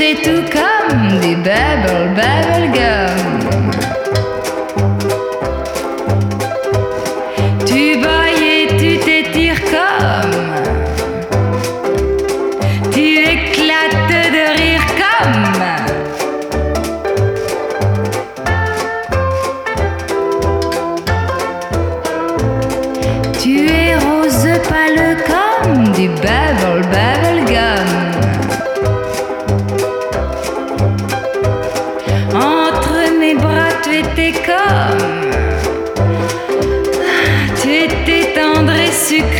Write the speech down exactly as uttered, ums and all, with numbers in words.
mâchais tout comme du bubble, bubble gum. Tu bailles et tu t'étires comme, tu éclates de rire comme. Tu es rose pâle comme du bubble, bubble gum. Entre mes bras tu étais comme, tu étais tendre et sucré